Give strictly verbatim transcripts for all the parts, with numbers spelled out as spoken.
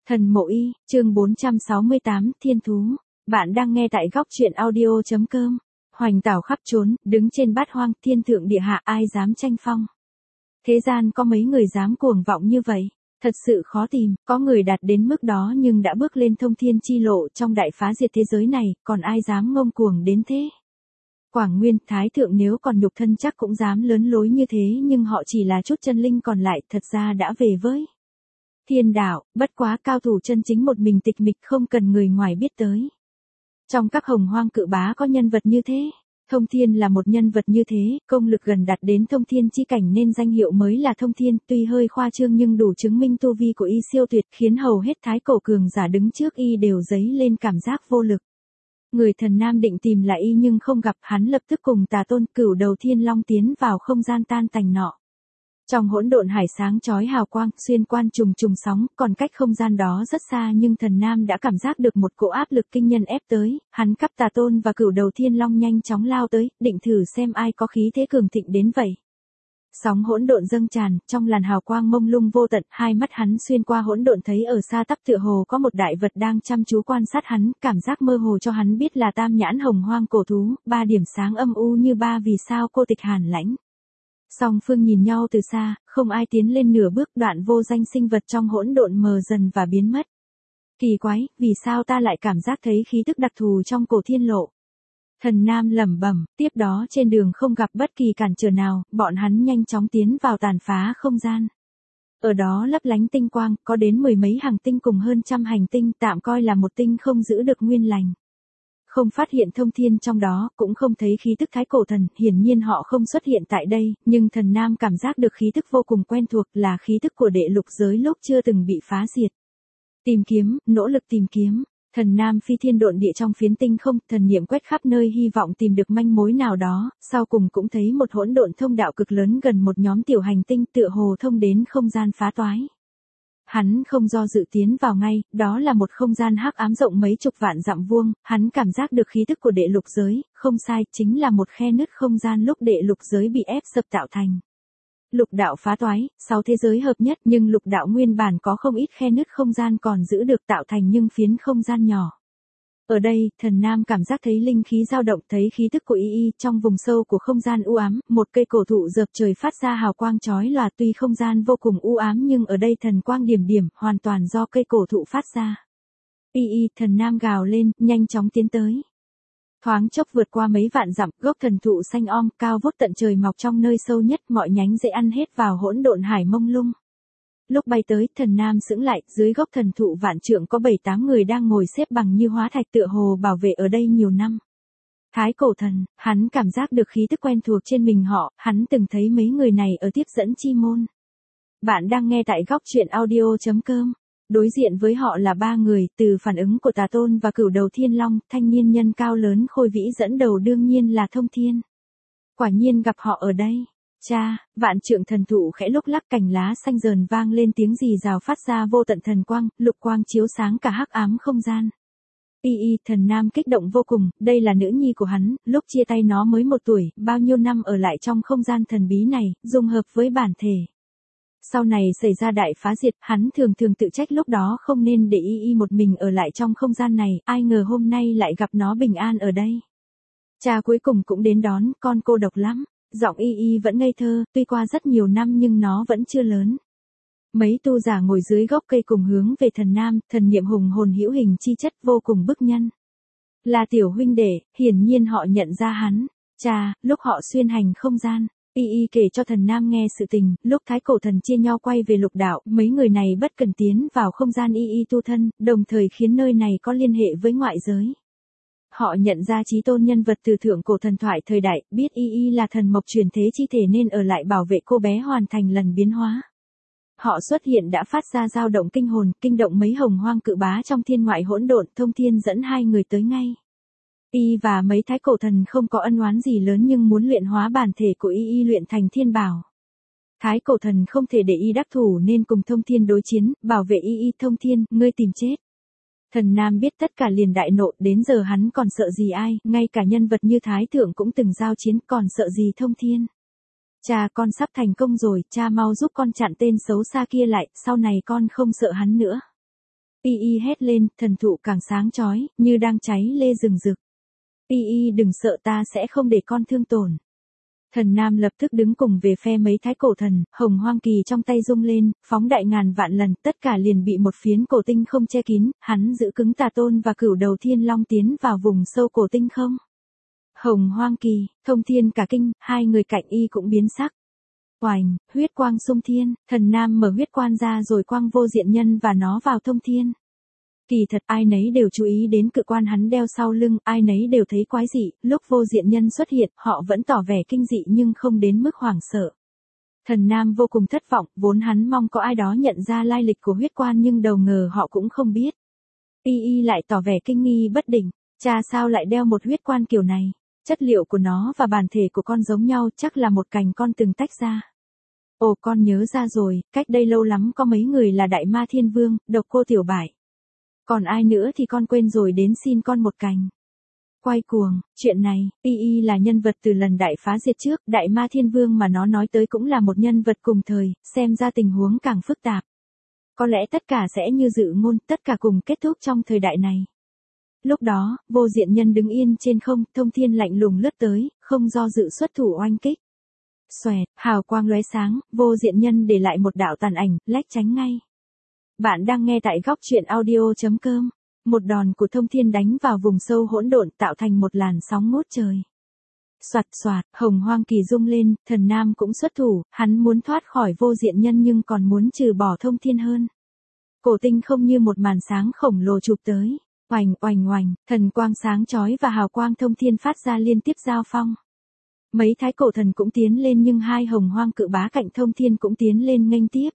Thần Mộ Y, chương bốn trăm sáu mươi tám, Thiên Thú. Bạn đang nghe tại góc truyện audio.com. Hoành tảo khắp trốn, đứng trên bát hoang, thiên thượng địa hạ, ai dám tranh phong. Thế gian có mấy người dám cuồng vọng như vậy? Thật sự khó tìm, có người đạt đến mức đó nhưng đã bước lên thông thiên chi lộ trong đại phá diệt thế giới này, còn ai dám ngông cuồng đến thế? Quảng Nguyên, Thái Thượng nếu còn nhục thân chắc cũng dám lớn lối như thế, nhưng họ chỉ là chút chân linh còn lại, thật ra đã về với thiên đạo, bất quá cao thủ chân chính một mình tịch mịch không cần người ngoài biết tới. Trong các hồng hoang cự bá có nhân vật như thế. Thông Thiên là một nhân vật như thế, công lực gần đạt đến thông thiên chi cảnh nên danh hiệu mới là Thông Thiên, tuy hơi khoa trương nhưng đủ chứng minh tu vi của y siêu tuyệt, khiến hầu hết thái cổ cường giả đứng trước y đều dấy lên cảm giác vô lực. Người thần nam định tìm lại y nhưng không gặp, hắn lập tức cùng Tà Tôn, Cửu Đầu Thiên Long tiến vào không gian tan tành nọ. Trong hỗn độn hải sáng chói hào quang, xuyên quan trùng trùng sóng, còn cách không gian đó rất xa nhưng thần nam đã cảm giác được một cỗ áp lực kinh nhân ép tới, hắn cắp Tà Tôn và Cửu Đầu Thiên Long nhanh chóng lao tới, định thử xem ai có khí thế cường thịnh đến vậy. Sóng hỗn độn dâng tràn, trong làn hào quang mông lung vô tận, hai mắt hắn xuyên qua hỗn độn thấy ở xa tắp tựa hồ có một đại vật đang chăm chú quan sát hắn, cảm giác mơ hồ cho hắn biết là tam nhãn hồng hoang cổ thú, ba điểm sáng âm u như ba vì sao cô tịch hàn lãnh. Song phương nhìn nhau từ xa, không ai tiến lên nửa bước, đoạn vô danh sinh vật trong hỗn độn mờ dần và biến mất. Kỳ quái, vì sao ta lại cảm giác thấy khí tức đặc thù trong cổ thiên lộ? Thần nam lẩm bẩm, tiếp đó trên đường không gặp bất kỳ cản trở nào, bọn hắn nhanh chóng tiến vào tàn phá không gian. Ở đó lấp lánh tinh quang, có đến mười mấy hành tinh cùng hơn trăm hành tinh, tạm coi là một tinh không giữ được nguyên lành. Không phát hiện thông thiên trong đó, cũng không thấy khí tức thái cổ thần, hiển nhiên họ không xuất hiện tại đây, nhưng thần nam cảm giác được khí tức vô cùng quen thuộc, là khí tức của đệ lục giới lúc chưa từng bị phá diệt. Tìm kiếm, nỗ lực tìm kiếm, thần nam phi thiên độn địa trong phiến tinh không, thần niệm quét khắp nơi hy vọng tìm được manh mối nào đó, sau cùng cũng thấy một hỗn độn thông đạo cực lớn gần một nhóm tiểu hành tinh tựa hồ thông đến không gian phá toái. Hắn không do dự tiến vào ngay, đó là một không gian hắc ám rộng mấy chục vạn dặm vuông, hắn cảm giác được khí tức của đệ lục giới, không sai, chính là một khe nứt không gian lúc đệ lục giới bị ép sập tạo thành. Lục đạo phá toái, sáu thế giới hợp nhất, nhưng lục đạo nguyên bản có không ít khe nứt không gian còn giữ được tạo thành nhưng phiến không gian nhỏ. Ở đây, thần nam cảm giác thấy linh khí dao động, thấy khí tức của y y trong vùng sâu của không gian u ám, một cây cổ thụ dợp trời phát ra hào quang chói lòa, tuy không gian vô cùng u ám nhưng ở đây thần quang điểm điểm, hoàn toàn do cây cổ thụ phát ra. Y y, thần nam gào lên, nhanh chóng tiến tới. Thoáng chốc vượt qua mấy vạn dặm, gốc thần thụ xanh om, cao vút tận trời mọc trong nơi sâu nhất, mọi nhánh dễ ăn hết vào hỗn độn hải mông lung. Lúc bay tới, thần nam sững lại, dưới gốc thần thụ vạn trượng có bảy tám người đang ngồi xếp bằng như hóa thạch tựa hồ bảo vệ ở đây nhiều năm. Thái cổ thần, hắn cảm giác được khí tức quen thuộc trên mình họ, hắn từng thấy mấy người này ở tiếp dẫn chi môn. Bạn đang nghe tại góc truyện audio.com. Đối diện với họ là ba người, từ phản ứng của Tà Tôn và Cửu Đầu Thiên Long, thanh niên nhân cao lớn khôi vĩ dẫn đầu đương nhiên là Thông Thiên. Quả nhiên gặp họ ở đây. Cha, vạn trượng thần thụ khẽ lúc lắc, cành lá xanh dờn vang lên tiếng rì rào phát ra vô tận thần quang, lục quang chiếu sáng cả hắc ám không gian. Y y, thần nam kích động vô cùng, đây là nữ nhi của hắn, lúc chia tay nó mới một tuổi, bao nhiêu năm ở lại trong không gian thần bí này, dung hợp với bản thể. Sau này xảy ra đại phá diệt, hắn thường thường tự trách lúc đó không nên để y y một mình ở lại trong không gian này, ai ngờ hôm nay lại gặp nó bình an ở đây. Cha cuối cùng cũng đến đón, con cô độc lắm. Giọng y y vẫn ngây thơ, tuy qua rất nhiều năm nhưng nó vẫn chưa lớn. Mấy tu giả ngồi dưới gốc cây cùng hướng về thần nam, thần niệm hùng hồn hữu hình chi chất vô cùng bức nhân. Là tiểu huynh đệ, hiển nhiên họ nhận ra hắn. Cha, lúc họ xuyên hành không gian, y y kể cho thần nam nghe sự tình, lúc thái cổ thần chia nhau quay về lục đạo, mấy người này bất cần tiến vào không gian y y tu thân, đồng thời khiến nơi này có liên hệ với ngoại giới. Họ nhận ra chí tôn nhân vật từ thượng cổ thần thoại thời đại, biết y y là thần mộc truyền thế chi thể nên ở lại bảo vệ cô bé hoàn thành lần biến hóa. Họ xuất hiện đã phát ra dao động kinh hồn, kinh động mấy hồng hoang cự bá trong thiên ngoại hỗn độn, Thông Thiên dẫn hai người tới ngay. Y và mấy thái cổ thần không có ân oán gì lớn nhưng muốn luyện hóa bản thể của y y luyện thành thiên bảo. Thái cổ thần không thể để y đắc thủ nên cùng Thông Thiên đối chiến, bảo vệ y y. Thông Thiên, ngươi tìm chết. Thần nam biết tất cả liền đại nộ, đến giờ hắn còn sợ gì ai, ngay cả nhân vật như Thái Thượng cũng từng giao chiến, còn sợ gì Thông Thiên. Cha, con sắp thành công rồi, cha mau giúp con chặn tên xấu xa kia lại, sau này con không sợ hắn nữa. Y y hét lên, thần thụ càng sáng chói, như đang cháy lê rừng rực. Y y đừng sợ, ta sẽ không để con thương tổn. Thần Nam lập tức đứng cùng về phe mấy thái cổ thần, hồng hoang kỳ trong tay rung lên, phóng đại ngàn vạn lần, tất cả liền bị một phiến cổ tinh không che kín, hắn giữ cứng tà tôn và cửu đầu thiên long tiến vào vùng sâu cổ tinh không. Hồng hoang kỳ, thông thiên cả kinh, hai người cạnh y cũng biến sắc. Oành, huyết quang xung thiên, thần Nam mở huyết quan ra rồi quang vô diện nhân và nó vào thông thiên. Kỳ thật ai nấy đều chú ý đến cự quan hắn đeo sau lưng, ai nấy đều thấy quái dị, lúc vô diện nhân xuất hiện, họ vẫn tỏ vẻ kinh dị nhưng không đến mức hoảng sợ. Thần Nam vô cùng thất vọng, vốn hắn mong có ai đó nhận ra lai lịch của huyết quan nhưng đầu ngờ họ cũng không biết. Y y lại tỏ vẻ kinh nghi bất định, cha sao lại đeo một huyết quan kiểu này, chất liệu của nó và bản thể của con giống nhau, chắc là một cành con từng tách ra. Ồ, con nhớ ra rồi, cách đây lâu lắm có mấy người là Đại Ma Thiên Vương, Độc Cô Tiểu Bại. Còn ai nữa thì con quên rồi, đến xin con một cành. Quay cuồng, chuyện này, Y Y là nhân vật từ lần đại phá diệt trước, Đại Ma Thiên Vương mà nó nói tới cũng là một nhân vật cùng thời, xem ra tình huống càng phức tạp. Có lẽ tất cả sẽ như dự ngôn, tất cả cùng kết thúc trong thời đại này. Lúc đó, vô diện nhân đứng yên trên không, thông thiên lạnh lùng lướt tới, không do dự xuất thủ oanh kích. Xoẹt, hào quang lóe sáng, vô diện nhân để lại một đạo tàn ảnh, lách tránh ngay. Bạn đang nghe tại góc truyện audio chấm com. Một đòn của thông thiên đánh vào vùng sâu hỗn độn tạo thành một làn sóng ngút trời. Soạt soạt, hồng hoang kỳ rung lên, thần Nam cũng xuất thủ, hắn muốn thoát khỏi vô diện nhân nhưng còn muốn trừ bỏ thông thiên hơn. Cổ tinh không như một màn sáng khổng lồ chụp tới. Oành oành oành, thần quang sáng chói và hào quang thông thiên phát ra liên tiếp giao phong. Mấy thái cổ thần cũng tiến lên nhưng hai hồng hoang cự bá cạnh thông thiên cũng tiến lên nghênh tiếp.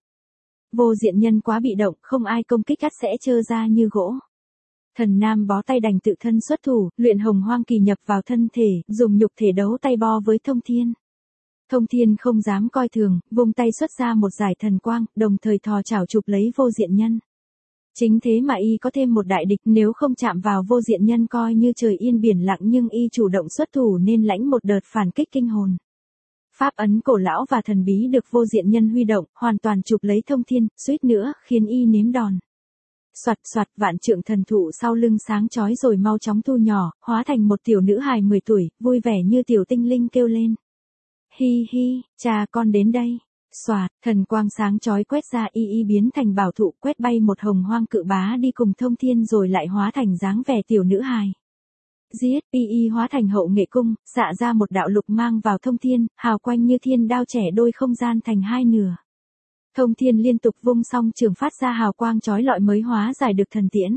Vô diện nhân quá bị động, không ai công kích cắt sẽ trơ ra như gỗ. Thần Nam bó tay đành tự thân xuất thủ, luyện hồng hoang kỳ nhập vào thân thể, dùng nhục thể đấu tay bo với thông thiên. Thông thiên không dám coi thường, vung tay xuất ra một giải thần quang, đồng thời thò chảo chụp lấy vô diện nhân. Chính thế mà y có thêm một đại địch, nếu không chạm vào vô diện nhân coi như trời yên biển lặng, nhưng y chủ động xuất thủ nên lãnh một đợt phản kích kinh hồn. Pháp ấn cổ lão và thần bí được vô diện nhân huy động, hoàn toàn chụp lấy thông thiên, suýt nữa khiến y nếm đòn. Soạt soạt, vạn trượng thần thụ sau lưng sáng chói rồi mau chóng thu nhỏ, hóa thành một tiểu nữ hài mười tuổi, vui vẻ như tiểu tinh linh kêu lên. Hi hi, cha con đến đây. Soạt, thần quang sáng chói quét ra, y y biến thành bảo thụ, quét bay một hồng hoang cự bá đi cùng thông thiên rồi lại hóa thành dáng vẻ tiểu nữ hài. Giết, y y hóa thành hậu nghệ cung, xạ ra một đạo lục mang vào thông thiên, hào quanh như thiên đao chẻ đôi không gian thành hai nửa. Thông thiên liên tục vung song trường phát ra hào quang chói lọi mới hóa giải được thần tiễn.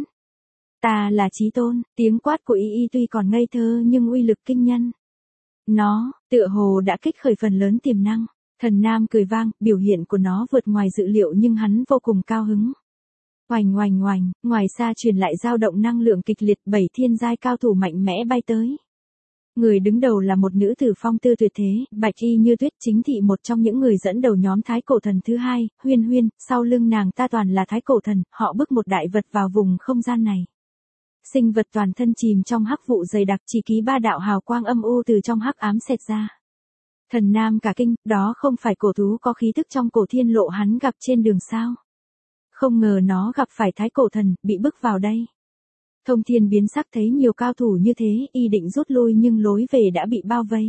Ta là Chí Tôn, tiếng quát của y y tuy còn ngây thơ nhưng uy lực kinh nhân. Nó, tựa hồ đã kích khởi phần lớn tiềm năng. Thần Nam cười vang, biểu hiện của nó vượt ngoài dự liệu nhưng hắn vô cùng cao hứng. Oành oành oành, ngoài xa truyền lại dao động năng lượng kịch liệt, bảy thiên giai cao thủ mạnh mẽ bay tới. Người đứng đầu là một nữ tử phong tư tuyệt thế, bạch y như tuyết, chính thị một trong những người dẫn đầu nhóm thái cổ thần thứ hai, Huyên Huyên, sau lưng nàng ta toàn là thái cổ thần, họ bức một đại vật vào vùng không gian này. Sinh vật toàn thân chìm trong hắc vụ dày đặc, chỉ ký ba đạo hào quang âm u từ trong hắc ám xẹt ra. Thần Nam cả kinh, đó không phải cổ thú có khí tức trong cổ thiên lộ hắn gặp trên đường sao. Không ngờ nó gặp phải thái cổ thần, bị bức vào đây. Thông thiên biến sắc thấy nhiều cao thủ như thế, y định rút lui nhưng lối về đã bị bao vây.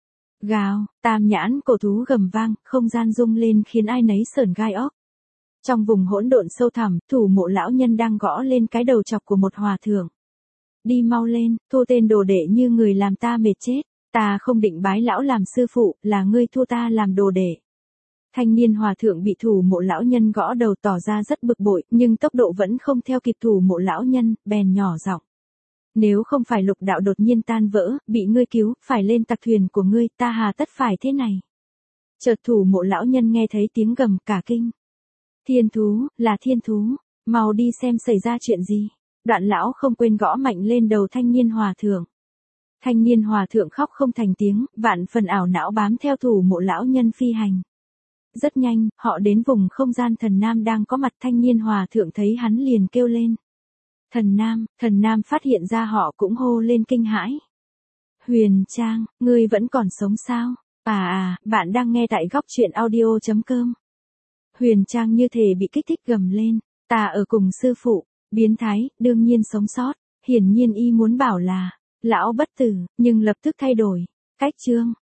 Gào, tam nhãn cổ thú gầm vang, không gian rung lên khiến ai nấy sởn gai óc. Trong vùng hỗn độn sâu thẳm, thủ mộ lão nhân đang gõ lên cái đầu chọc của một hòa thượng. Đi mau lên, thua tên đồ đệ như người làm ta mệt chết. Ta không định bái lão làm sư phụ, là ngươi thua ta làm đồ đệ. Thanh niên hòa thượng bị thủ mộ lão nhân gõ đầu tỏ ra rất bực bội, nhưng tốc độ vẫn không theo kịp thủ mộ lão nhân, bèn nhỏ giọng. Nếu không phải lục đạo đột nhiên tan vỡ, bị ngươi cứu, phải lên tặc thuyền của ngươi, ta hà tất phải thế này. Chợt thủ mộ lão nhân nghe thấy tiếng gầm cả kinh. Thiên thú, là thiên thú, mau đi xem xảy ra chuyện gì. Đoạn lão không quên gõ mạnh lên đầu thanh niên hòa thượng. Thanh niên hòa thượng khóc không thành tiếng, vạn phần ảo não bám theo thủ mộ lão nhân phi hành. Rất nhanh, họ đến vùng không gian thần Nam đang có mặt, thanh niên hòa thượng thấy hắn liền kêu lên. Thần Nam, thần Nam phát hiện ra họ cũng hô lên kinh hãi. Huyền Trang, ngươi vẫn còn sống sao? À à, bạn đang nghe tại góc truyện audio chấm com. Huyền Trang như thể bị kích thích gầm lên, ta ở cùng sư phụ, Biến thái, đương nhiên sống sót. Hiển nhiên y muốn bảo là, lão bất tử, nhưng lập tức thay đổi. Cách chương.